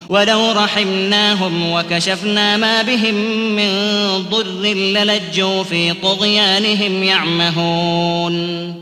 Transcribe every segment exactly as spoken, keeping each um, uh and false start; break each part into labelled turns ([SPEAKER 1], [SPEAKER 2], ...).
[SPEAKER 1] ولو رحمناهم وكشفنا ما بهم من ضر للجوا في طغيانهم يعمهون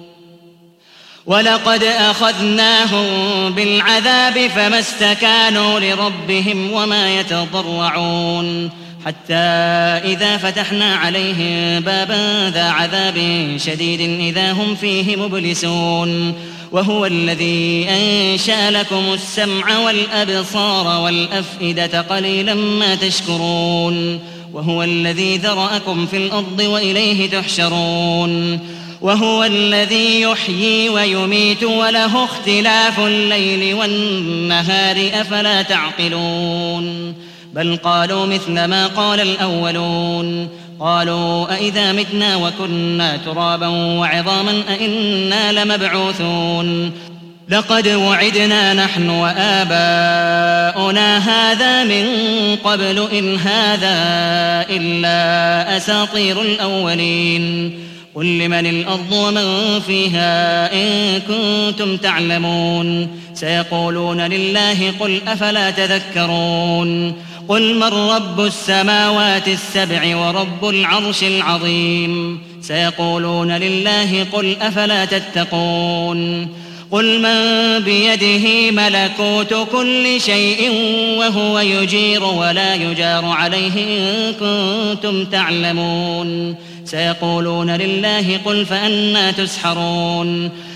[SPEAKER 1] ولقد أخذناهم بالعذاب فما استكانوا لربهم وما يتضرعون حتى إذا فتحنا عليهم بابا ذا عذاب شديد إذا هم فيه مبلسون وهو الذي أنشأ لكم السمع والأبصار والأفئدة قليلا ما تشكرون وهو الذي ذرأكم في الأرض وإليه تحشرون وهو الذي يحيي ويميت وله اختلاف الليل والنهار أفلا تعقلون بل قالوا مثل ما قال الأولون قالوا أئذا متنا وكنا ترابا وعظاما أئنا لمبعوثون لقد وعدنا نحن وآباؤنا هذا من قبل إن هذا إلا أساطير الأولين قل لمن الأرض ومن فيها إن كنتم تعلمون سيقولون لله قل أفلا تذكرون قل من رب السماوات السبع ورب العرش العظيم سيقولون لله قل أفلا تتقون قل من بيده ملكوت كل شيء وهو يجير ولا يجار عليه إن كنتم تعلمون سيقولون لله قل فأنى تسحرون